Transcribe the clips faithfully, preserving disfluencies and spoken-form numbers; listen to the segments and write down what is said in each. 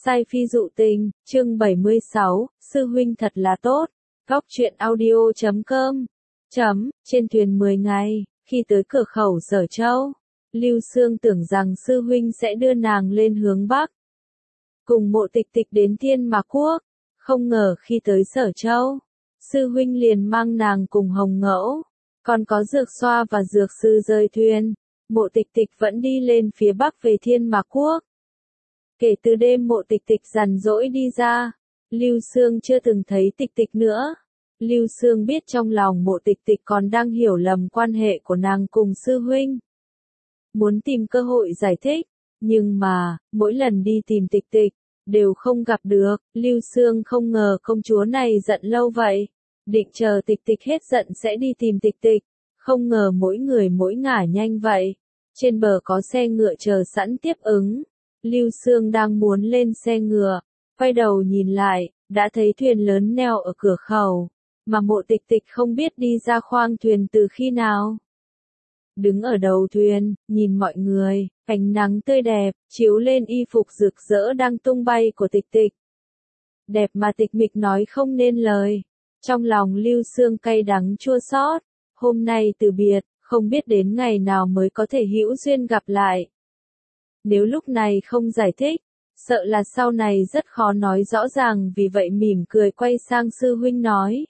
Sai phi dụ tình, chương bảy mươi sáu, sư huynh thật là tốt. Góc truyện audio chấm com. Chấm, trên thuyền mười ngày, khi tới cửa khẩu Sở Châu, Lưu Xương tưởng rằng sư huynh sẽ đưa nàng lên hướng Bắc. Cùng Mộ Tịch Tịch đến Thiên Mạc Quốc, không ngờ khi tới Sở Châu, sư huynh liền mang nàng cùng Hồng Ngẫu, còn có Dược Xoa và Dược Sư rời thuyền. Mộ Tịch Tịch vẫn đi lên phía Bắc về Thiên Mạc Quốc. Kể từ đêm Mộ Tịch Tịch rằn rỗi đi ra, Lưu Xương chưa từng thấy Tịch Tịch nữa. Lưu Xương biết trong lòng Mộ Tịch Tịch còn đang hiểu lầm quan hệ của nàng cùng sư huynh. Muốn tìm cơ hội giải thích, nhưng mà, mỗi lần đi tìm Tịch Tịch, đều không gặp được. Lưu Xương không ngờ công chúa này giận lâu vậy. Định chờ Tịch Tịch hết giận sẽ đi tìm Tịch Tịch. Không ngờ mỗi người mỗi ngả nhanh vậy. Trên bờ có xe ngựa chờ sẵn tiếp ứng. Lưu Xương đang muốn lên xe ngựa, quay đầu nhìn lại, đã thấy thuyền lớn neo ở cửa khẩu, mà Mộ Tịch Tịch không biết đi ra khoang thuyền từ khi nào. Đứng ở đầu thuyền, nhìn mọi người, ánh nắng tươi đẹp, chiếu lên y phục rực rỡ đang tung bay của Tịch Tịch. Đẹp mà tịch mịch nói không nên lời. Trong lòng Lưu Xương cay đắng chua xót, hôm nay từ biệt, không biết đến ngày nào mới có thể hữu duyên gặp lại. Nếu lúc này không giải thích, sợ là sau này rất khó nói rõ ràng, vì vậy mỉm cười quay sang sư huynh nói.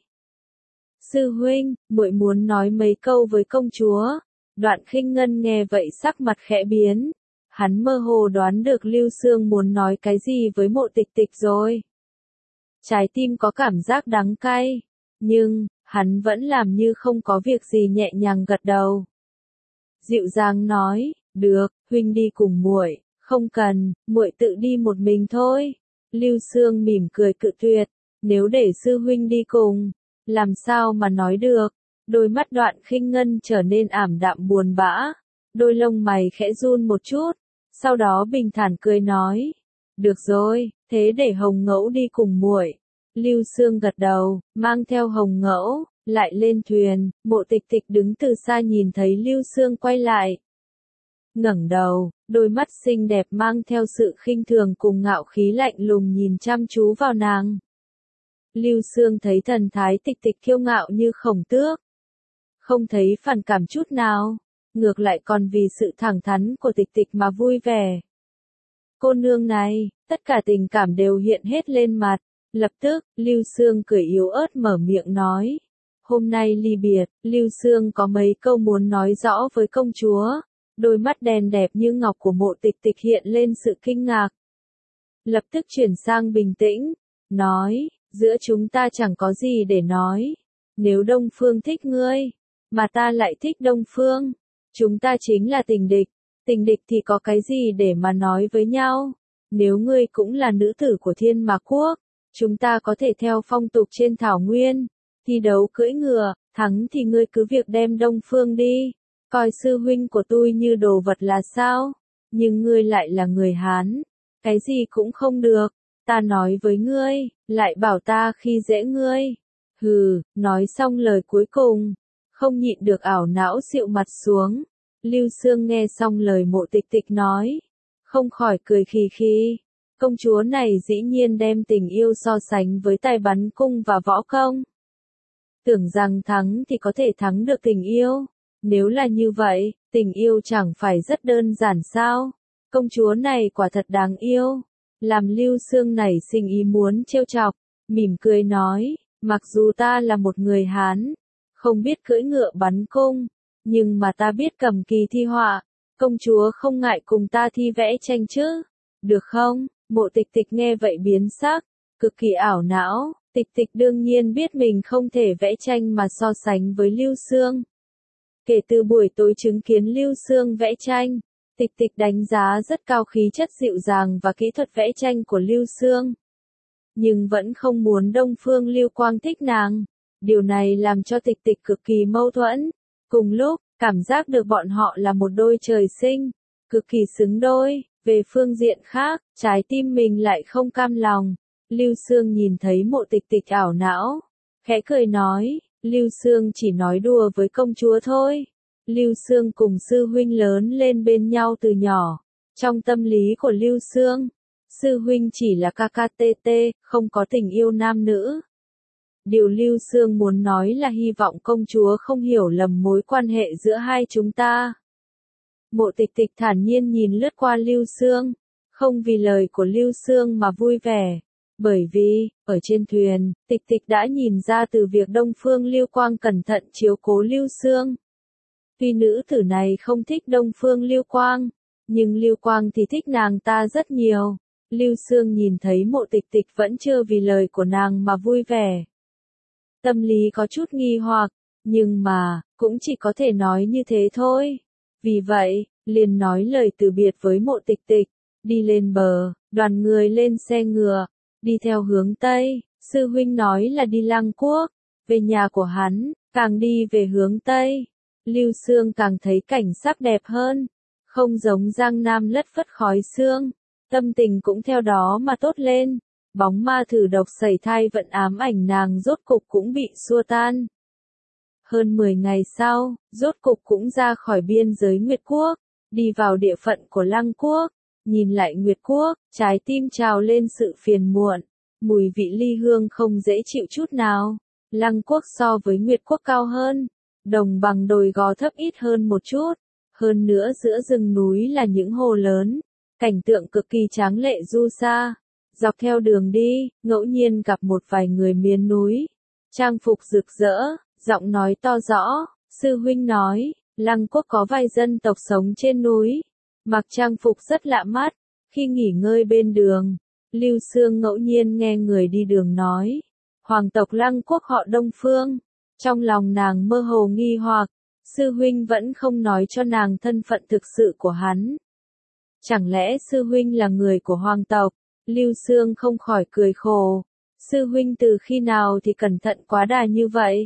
Sư huynh, muội muốn nói mấy câu với công chúa. Đoạn Khinh Ngân nghe vậy sắc mặt khẽ biến. Hắn mơ hồ đoán được Lưu Xương muốn nói cái gì với Mộ Tịch Tịch rồi. Trái tim có cảm giác đắng cay, nhưng, hắn vẫn làm như không có việc gì, nhẹ nhàng gật đầu. Dịu dàng nói, được, huynh đi cùng muội, không cần, muội tự đi một mình thôi. Lưu Xương mỉm cười cự tuyệt, nếu để sư huynh đi cùng, làm sao mà nói được. Đôi mắt Đoạn Khinh Ngân trở nên ảm đạm buồn bã, đôi lông mày khẽ run một chút, sau đó bình thản cười nói, được rồi, thế để Hồng Ngẫu đi cùng muội. Lưu Xương gật đầu, mang theo Hồng Ngẫu, lại lên thuyền. Mộ Tịch Tịch đứng từ xa nhìn thấy Lưu Xương quay lại. Ngẩng đầu, đôi mắt xinh đẹp mang theo sự khinh thường cùng ngạo khí lạnh lùng nhìn chăm chú vào nàng. Lưu Xương thấy thần thái Tịch Tịch kiêu ngạo như khổng tước, không thấy phản cảm chút nào, ngược lại còn vì sự thẳng thắn của Tịch Tịch mà vui vẻ. Cô nương này, tất cả tình cảm đều hiện hết lên mặt. Lập tức, Lưu Xương cười yếu ớt mở miệng nói. Hôm nay ly biệt, Lưu Xương có mấy câu muốn nói rõ với công chúa. Đôi mắt đen đẹp như ngọc của Mộ Tịch Tịch hiện lên sự kinh ngạc. Lập tức chuyển sang bình tĩnh, nói, giữa chúng ta chẳng có gì để nói. Nếu Đông Phương thích ngươi, mà ta lại thích Đông Phương, chúng ta chính là tình địch. Tình địch thì có cái gì để mà nói với nhau. Nếu ngươi cũng là nữ tử của Thiên Mạc Quốc, chúng ta có thể theo phong tục trên thảo nguyên, thi đấu cưỡi ngựa, thắng thì ngươi cứ việc đem Đông Phương đi, coi sư huynh của tôi như đồ vật là sao, nhưng ngươi lại là người Hán, cái gì cũng không được, ta nói với ngươi, lại bảo ta khi dễ ngươi, hừ, nói xong lời cuối cùng, không nhịn được ảo não xịu mặt xuống. Lưu Xương nghe xong lời Mộ Tịch Tịch nói, không khỏi cười khì khì. Công chúa này dĩ nhiên đem tình yêu so sánh với tài bắn cung và võ công. Tưởng rằng thắng thì có thể thắng được tình yêu. Nếu là như vậy, tình yêu chẳng phải rất đơn giản sao? Công chúa này quả thật đáng yêu. Làm Lưu Xương nảy sinh ý muốn trêu chọc, mỉm cười nói, mặc dù ta là một người Hán, không biết cưỡi ngựa bắn cung, nhưng mà ta biết cầm kỳ thi họa. Công chúa không ngại cùng ta thi vẽ tranh chứ? Được không? Mộ Tịch Tịch nghe vậy biến sắc, cực kỳ ảo não. Tịch Tịch đương nhiên biết mình không thể vẽ tranh mà so sánh với Lưu Xương. Kể từ buổi tối chứng kiến Lưu Xương vẽ tranh, Tịch Tịch đánh giá rất cao khí chất dịu dàng và kỹ thuật vẽ tranh của Lưu Xương. Nhưng vẫn không muốn Đông Phương Lưu Quang thích nàng. Điều này làm cho Tịch Tịch cực kỳ mâu thuẫn. Cùng lúc, cảm giác được bọn họ là một đôi trời sinh, cực kỳ xứng đôi. Về phương diện khác, trái tim mình lại không cam lòng. Lưu Xương nhìn thấy Mộ Tịch Tịch ảo não, khẽ cười nói, Lưu Xương chỉ nói đùa với công chúa thôi. Lưu Xương cùng sư huynh lớn lên bên nhau từ nhỏ. Trong tâm lý của Lưu Xương, sư huynh chỉ là ca ca tê tê, không có tình yêu nam nữ. Điều Lưu Xương muốn nói là hy vọng công chúa không hiểu lầm mối quan hệ giữa hai chúng ta. Mộ Tịch Tịch thản nhiên nhìn lướt qua Lưu Xương, không vì lời của Lưu Xương mà vui vẻ, bởi vì, ở trên thuyền, Tịch Tịch đã nhìn ra từ việc Đông Phương Lưu Quang cẩn thận chiếu cố Lưu Xương. Tuy nữ tử này không thích Đông Phương Lưu Quang, nhưng Lưu Quang thì thích nàng ta rất nhiều. Lưu Xương nhìn thấy Mộ Tịch Tịch vẫn chưa vì lời của nàng mà vui vẻ. Tâm lý có chút nghi hoặc, nhưng mà, cũng chỉ có thể nói như thế thôi. Vì vậy, liền nói lời từ biệt với Mộ Tịch Tịch, đi lên bờ, đoàn người lên xe ngựa, đi theo hướng Tây. Sư huynh nói là đi Lăng Quốc, về nhà của hắn, càng đi về hướng Tây. Lưu Xương càng thấy cảnh sắc đẹp hơn, không giống Giang Nam lất phất khói sương, tâm tình cũng theo đó mà tốt lên. Bóng ma thử độc sẩy thai vận ám ảnh nàng rốt cục cũng bị xua tan. Hơn mười ngày sau, rốt cục cũng ra khỏi biên giới Nguyệt Quốc, đi vào địa phận của Lăng Quốc, nhìn lại Nguyệt Quốc, trái tim trào lên sự phiền muộn, mùi vị ly hương không dễ chịu chút nào. Lăng Quốc so với Nguyệt Quốc cao hơn, đồng bằng đồi gò thấp ít hơn một chút, hơn nữa giữa rừng núi là những hồ lớn, cảnh tượng cực kỳ tráng lệ du xa. Dọc theo đường đi, ngẫu nhiên gặp một vài người miền núi, trang phục rực rỡ, giọng nói to rõ. Sư huynh nói, Lăng Quốc có vài dân tộc sống trên núi, mặc trang phục rất lạ mắt. Khi nghỉ ngơi bên đường, Lưu Xương ngẫu nhiên nghe người đi đường nói, hoàng tộc Lăng Quốc họ Đông Phương. Trong lòng nàng mơ hồ nghi hoặc, sư huynh vẫn không nói cho nàng thân phận thực sự của hắn. Chẳng lẽ sư huynh là người của hoàng tộc? Lưu Xương không khỏi cười khổ. Sư huynh từ khi nào thì cẩn thận quá đà như vậy?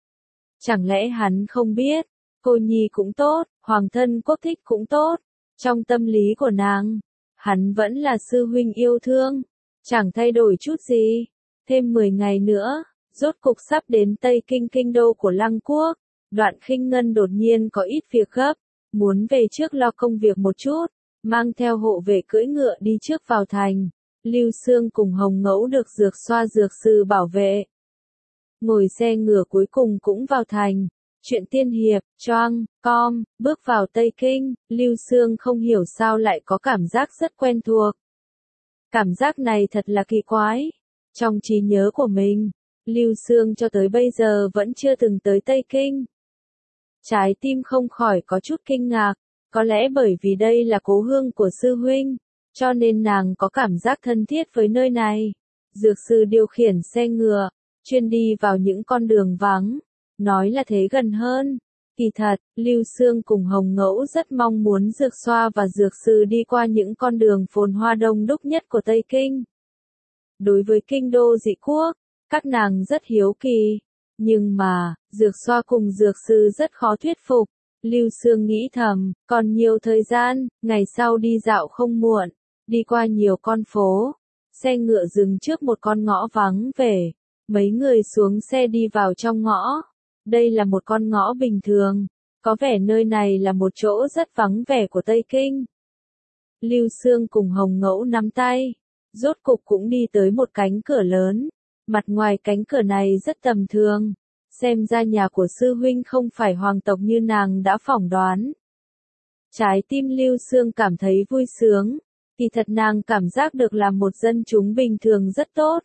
Chẳng lẽ hắn không biết, cô nhi cũng tốt, hoàng thân quốc thích cũng tốt. Trong tâm lý của nàng, hắn vẫn là sư huynh yêu thương, chẳng thay đổi chút gì. Thêm mười ngày nữa, rốt cục sắp đến Tây Kinh kinh đô của Lăng Quốc. Đoạn Khinh Ngân đột nhiên có ít việc gấp, muốn về trước lo công việc một chút, mang theo hộ vệ cưỡi ngựa đi trước vào thành. Lưu Xương cùng Hồng Ngẫu được dược xoa dược sư bảo vệ. Ngồi xe ngựa cuối cùng cũng vào thành. Chuyện tiên hiệp, choang, com, bước vào Tây Kinh, Lưu Xương không hiểu sao lại có cảm giác rất quen thuộc. Cảm giác này thật là kỳ quái. Trong trí nhớ của mình, Lưu Xương cho tới bây giờ vẫn chưa từng tới Tây Kinh. Trái tim không khỏi có chút kinh ngạc, có lẽ bởi vì đây là cố hương của sư huynh, cho nên nàng có cảm giác thân thiết với nơi này. Dược sư điều khiển xe ngựa, chuyên đi vào những con đường vắng, nói là thế gần hơn. Kỳ thật, Lưu Xương cùng Hồng Ngẫu rất mong muốn dược xoa và dược sư đi qua những con đường phồn hoa đông đúc nhất của Tây Kinh. Đối với kinh đô dị quốc, các nàng rất hiếu kỳ, nhưng mà, dược xoa cùng dược sư rất khó thuyết phục. Lưu Xương nghĩ thầm, còn nhiều thời gian, ngày sau đi dạo không muộn, đi qua nhiều con phố. Xe ngựa dừng trước một con ngõ vắng vẻ, mấy người xuống xe đi vào trong ngõ. Đây là một con ngõ bình thường, có vẻ nơi này là một chỗ rất vắng vẻ của Tây Kinh. Lưu Xương cùng Hồng Ngẫu nắm tay, rốt cục cũng đi tới một cánh cửa lớn. Mặt ngoài cánh cửa này rất tầm thường, xem ra nhà của sư huynh không phải hoàng tộc như nàng đã phỏng đoán. Trái tim Lưu Xương cảm thấy vui sướng, kỳ thật nàng cảm giác được làm một dân chúng bình thường rất tốt.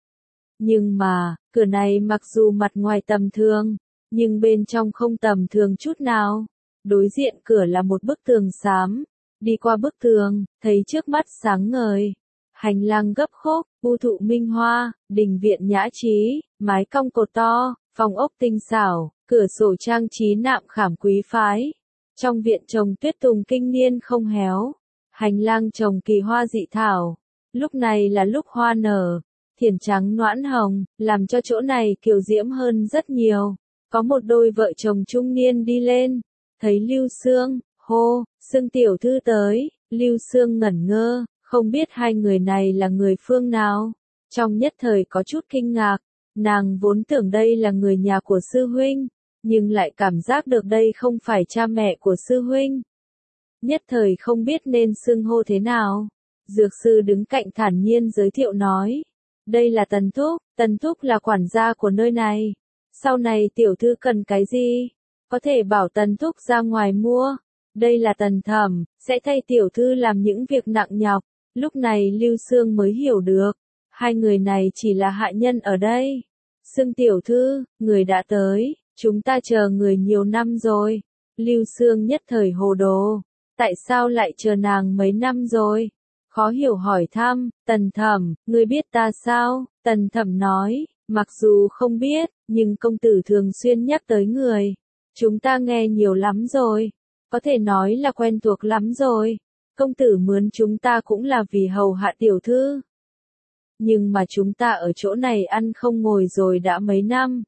Nhưng mà, cửa này mặc dù mặt ngoài tầm thường, nhưng bên trong không tầm thường chút nào. Đối diện cửa là một bức tường xám, đi qua bức tường, thấy trước mắt sáng ngời. Hành lang gấp khúc, u thụ minh hoa, đình viện nhã trí, mái cong cột to, phòng ốc tinh xảo, cửa sổ trang trí nạm khảm quý phái. Trong viện trồng tuyết tùng kinh niên không héo, hành lang trồng kỳ hoa dị thảo. Lúc này là lúc hoa nở, thiền trắng noãn hồng, làm cho chỗ này kiều diễm hơn rất nhiều. Có một đôi vợ chồng trung niên đi lên, thấy Lưu Xương, hô, Xương tiểu thư tới. Lưu Xương ngẩn ngơ, không biết hai người này là người phương nào. Trong nhất thời có chút kinh ngạc, nàng vốn tưởng đây là người nhà của sư huynh, nhưng lại cảm giác được đây không phải cha mẹ của sư huynh. Nhất thời không biết nên xưng hô thế nào. Dược sư đứng cạnh thản nhiên giới thiệu nói. Đây là Tần Thúc, Tần Thúc là quản gia của nơi này. Sau này tiểu thư cần cái gì? Có thể bảo Tần Thúc ra ngoài mua. Đây là Tần Thẩm, sẽ thay tiểu thư làm những việc nặng nhọc. Lúc này Lưu Sương mới hiểu được. Hai người này chỉ là hạ nhân ở đây. Sương tiểu thư, người đã tới, chúng ta chờ người nhiều năm rồi. Lưu Sương nhất thời hồ đồ. Tại sao lại chờ nàng mấy năm rồi? Khó hiểu hỏi thăm, Tần Thẩm, ngươi biết ta sao? Tần Thẩm nói, mặc dù không biết, nhưng công tử thường xuyên nhắc tới người. Chúng ta nghe nhiều lắm rồi. Có thể nói là quen thuộc lắm rồi. Công tử mướn chúng ta cũng là vì hầu hạ tiểu thư. Nhưng mà chúng ta ở chỗ này ăn không ngồi rồi đã mấy năm.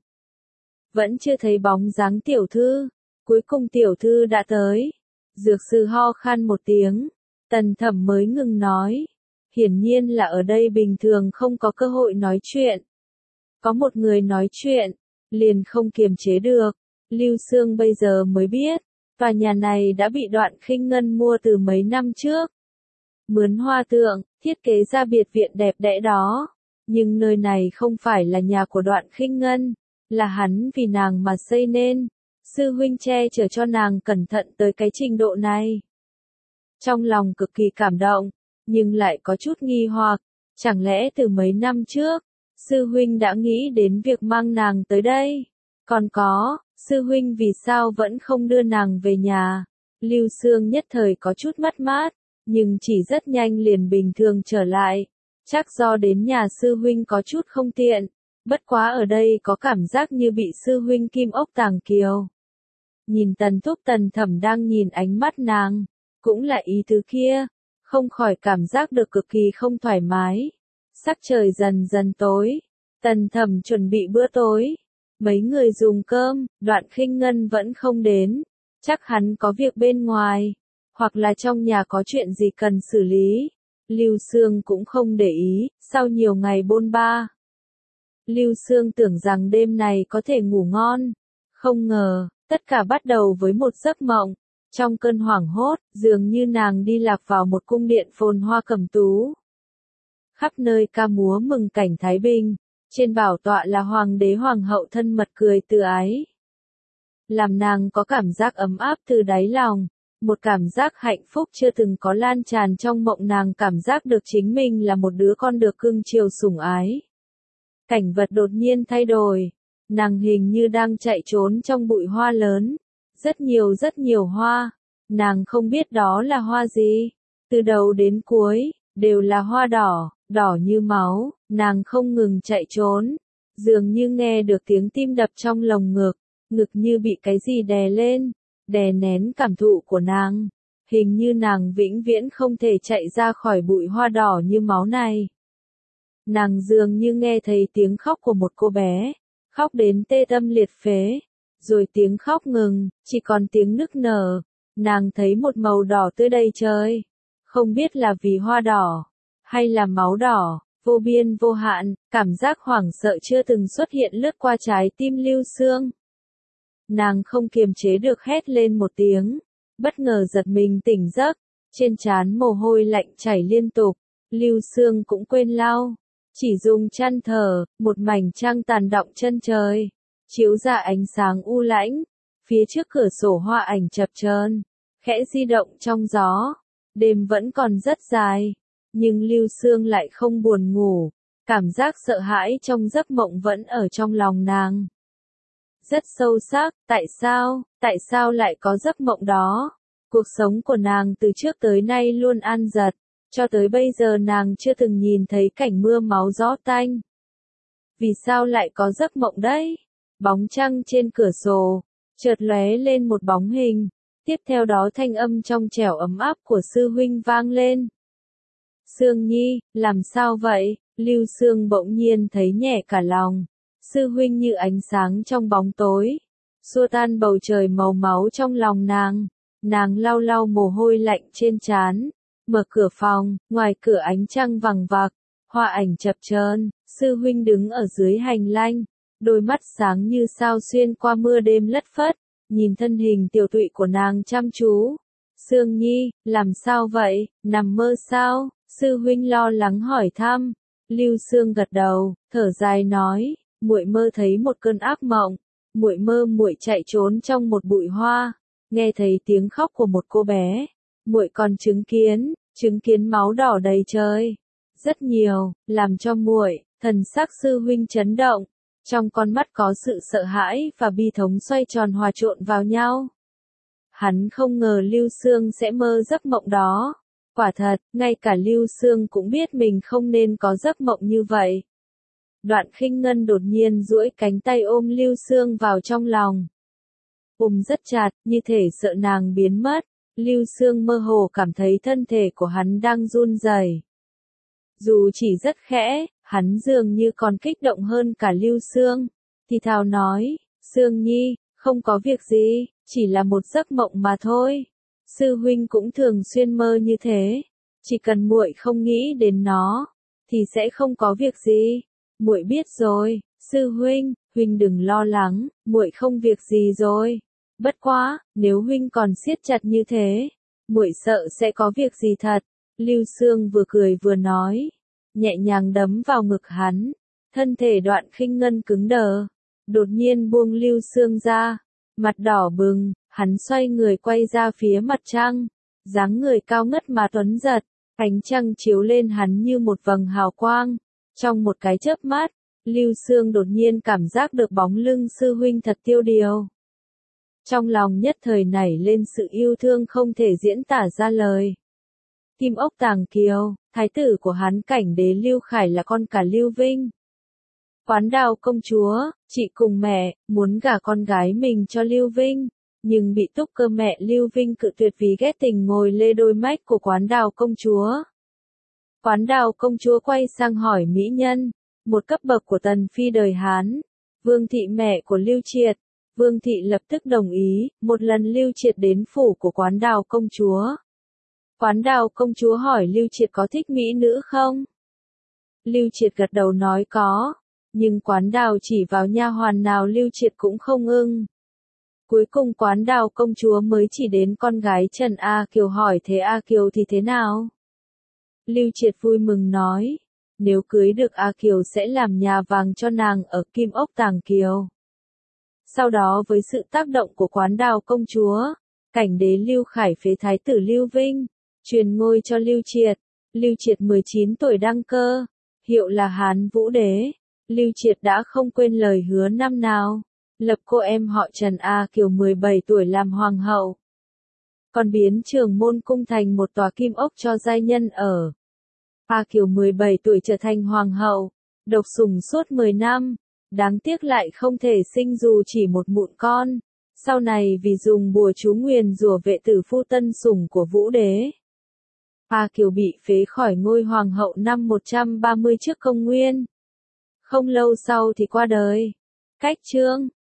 Vẫn chưa thấy bóng dáng tiểu thư. Cuối cùng tiểu thư đã tới. Dược sư ho khan một tiếng. Tần Thẩm mới ngừng nói. Hiển nhiên là ở đây bình thường không có cơ hội nói chuyện. Có một người nói chuyện, liền không kiềm chế được. Lưu Sương bây giờ mới biết, tòa nhà này đã bị Đoạn Khinh Ngân mua từ mấy năm trước. Mướn hoa tượng, thiết kế ra biệt viện đẹp đẽ đó. Nhưng nơi này không phải là nhà của Đoạn Khinh Ngân, là hắn vì nàng mà xây nên. Sư huynh che chở cho nàng cẩn thận tới cái trình độ này. Trong lòng cực kỳ cảm động, nhưng lại có chút nghi hoặc, chẳng lẽ từ mấy năm trước, sư huynh đã nghĩ đến việc mang nàng tới đây? Còn có, sư huynh vì sao vẫn không đưa nàng về nhà? Lưu Sương nhất thời có chút mất mát, nhưng chỉ rất nhanh liền bình thường trở lại. Chắc do đến nhà sư huynh có chút không tiện, bất quá ở đây có cảm giác như bị sư huynh kim ốc tàng kiều. Nhìn Tần Thúc Tần Thẩm đang nhìn ánh mắt nàng, cũng là ý tứ kia, không khỏi cảm giác được cực kỳ không thoải mái. Sắc trời dần dần tối, Tần Thẩm chuẩn bị bữa tối. Mấy người dùng cơm, Đoạn Khinh Ngân vẫn không đến, chắc hắn có việc bên ngoài, hoặc là trong nhà có chuyện gì cần xử lý. Lưu Sương cũng không để ý, sau nhiều ngày bôn ba. Lưu Sương tưởng rằng đêm này có thể ngủ ngon, không ngờ, tất cả bắt đầu với một giấc mộng. Trong cơn hoảng hốt, dường như nàng đi lạc vào một cung điện phồn hoa cẩm tú. Khắp nơi ca múa mừng cảnh Thái Bình, trên bảo tọa là hoàng đế hoàng hậu thân mật cười từ ái. Làm nàng có cảm giác ấm áp từ đáy lòng, một cảm giác hạnh phúc chưa từng có lan tràn trong mộng nàng cảm giác được chính mình là một đứa con được cưng chiều sủng ái. Cảnh vật đột nhiên thay đổi, nàng hình như đang chạy trốn trong bụi hoa lớn. Rất nhiều rất nhiều hoa, nàng không biết đó là hoa gì, từ đầu đến cuối, đều là hoa đỏ, đỏ như máu, nàng không ngừng chạy trốn, dường như nghe được tiếng tim đập trong lồng ngực, ngực như bị cái gì đè lên, đè nén cảm thụ của nàng, hình như nàng vĩnh viễn không thể chạy ra khỏi bụi hoa đỏ như máu này. Nàng dường như nghe thấy tiếng khóc của một cô bé, khóc đến tê tâm liệt phế. Rồi tiếng khóc ngừng, chỉ còn tiếng nức nở. Nàng thấy một màu đỏ tươi đầy trời. Không biết là vì hoa đỏ, hay là máu đỏ, vô biên vô hạn, cảm giác hoảng sợ chưa từng xuất hiện lướt qua trái tim Lưu Sương. Nàng không kiềm chế được hét lên một tiếng, bất ngờ giật mình tỉnh giấc, trên trán mồ hôi lạnh chảy liên tục. Lưu Sương cũng quên lau, chỉ dùng chăn thở, một mảnh trăng tàn đọng chân trời. Chiếu ra ánh sáng u lãnh, phía trước cửa sổ hoa ảnh chập chờn, khẽ di động trong gió. Đêm vẫn còn rất dài, nhưng Lưu Sương lại không buồn ngủ, cảm giác sợ hãi trong giấc mộng vẫn ở trong lòng nàng. Rất sâu sắc, tại sao, tại sao lại có giấc mộng đó? Cuộc sống của nàng từ trước tới nay luôn an dật, cho tới bây giờ nàng chưa từng nhìn thấy cảnh mưa máu gió tanh. Vì sao lại có giấc mộng đấy? Bóng trăng trên cửa sổ, chợt lóe lên một bóng hình, tiếp theo đó thanh âm trong trẻo ấm áp của sư huynh vang lên. Sương Nhi, làm sao vậy? Lưu Sương bỗng nhiên thấy nhẹ cả lòng. Sư huynh như ánh sáng trong bóng tối, xua tan bầu trời màu máu trong lòng nàng. Nàng lau lau mồ hôi lạnh trên trán, mở cửa phòng, ngoài cửa ánh trăng vằng vặc, hoa ảnh chập chờn, sư huynh đứng ở dưới hành lang. Đôi mắt sáng như sao xuyên qua mưa đêm lất phất, nhìn thân hình tiểu tụy của nàng chăm chú. Sương Nhi, làm sao vậy, nằm mơ sao? Sư huynh lo lắng hỏi thăm. Lưu Sương gật đầu, thở dài nói, muội mơ thấy một cơn ác mộng, muội mơ muội chạy trốn trong một bụi hoa, nghe thấy tiếng khóc của một cô bé, muội còn chứng kiến, chứng kiến máu đỏ đầy trời, rất nhiều, làm cho muội, thần sắc sư huynh chấn động, trong con mắt có sự sợ hãi và bi thống xoay tròn hòa trộn vào nhau. Hắn không ngờ Lưu Sương sẽ mơ giấc mộng đó. Quả thật, ngay cả Lưu Sương cũng biết mình không nên có giấc mộng như vậy. Đoạn Khinh Ngân đột nhiên duỗi cánh tay ôm Lưu Sương vào trong lòng. Ôm rất chặt, như thể sợ nàng biến mất. Lưu Sương mơ hồ cảm thấy thân thể của hắn đang run rẩy. Dù chỉ rất khẽ, hắn dường như còn kích động hơn cả Lưu Sương. Thì thào nói, Sương Nhi, không có việc gì, chỉ là một giấc mộng mà thôi. Sư huynh cũng thường xuyên mơ như thế, chỉ cần muội không nghĩ đến nó, thì sẽ không có việc gì. Muội biết rồi, sư huynh, huynh đừng lo lắng, muội không việc gì rồi. Bất quá, nếu huynh còn siết chặt như thế, muội sợ sẽ có việc gì thật. Lưu Sương vừa cười vừa nói, nhẹ nhàng đấm vào ngực hắn, thân thể Đoạn Khinh Ngân cứng đờ, đột nhiên buông Lưu Sương ra, mặt đỏ bừng. Hắn xoay người quay ra phía mặt trăng, dáng người cao ngất mà tuấn giật, ánh trăng chiếu lên hắn như một vầng hào quang. Trong một cái chớp mắt, Lưu Sương đột nhiên cảm giác được bóng lưng sư huynh thật tiêu điều. Trong lòng nhất thời nảy lên sự yêu thương không thể diễn tả ra lời. Kim Ốc Tàng Kiều, thái tử của hắn Cảnh Đế Lưu Khải là con cả Lưu Vinh. Quán Đào công chúa, chị cùng mẹ, muốn gả con gái mình cho Lưu Vinh. Nhưng bị Túc Cơ mẹ Lưu Vinh cự tuyệt vì ghét tình ngồi lê đôi mách của Quán Đào công chúa. Quán Đào công chúa quay sang hỏi mỹ nhân, một cấp bậc của tần phi đời Hán, Vương thị mẹ của Lưu Triệt. Vương thị lập tức đồng ý, một lần Lưu Triệt đến phủ của Quán Đào công chúa. Quán Đào công chúa hỏi Lưu Triệt có thích mỹ nữ không? Lưu Triệt gật đầu nói có, nhưng Quán Đào chỉ vào nha hoàn nào Lưu Triệt cũng không ưng. Cuối cùng Quán Đào công chúa mới chỉ đến con gái Trần A Kiều hỏi thế A Kiều thì thế nào? Lưu Triệt vui mừng nói, nếu cưới được A Kiều sẽ làm nhà vàng cho nàng ở Kim Ốc Tàng Kiều. Sau đó với sự tác động của Quán Đào công chúa, Cảnh Đế Lưu Khải phế thái tử Lưu Vinh, truyền ngôi cho Lưu Triệt. Lưu Triệt mười chín tuổi đăng cơ, hiệu là Hán Vũ Đế. Lưu Triệt đã không quên lời hứa năm nào, lập cô em họ Trần A Kiều mười bảy tuổi làm hoàng hậu. Còn biến Trường Môn cung thành một tòa kim ốc cho giai nhân ở. A Kiều mười bảy tuổi trở thành hoàng hậu, độc sủng suốt mười năm, đáng tiếc lại không thể sinh dù chỉ một mụn con. Sau này vì dùng bùa chú nguyền rủa vệ tử phu tân sủng của Vũ Đế, A Kiều bị phế khỏi ngôi hoàng hậu năm một trăm ba mươi trước công nguyên. Không lâu sau thì qua đời. Cách chương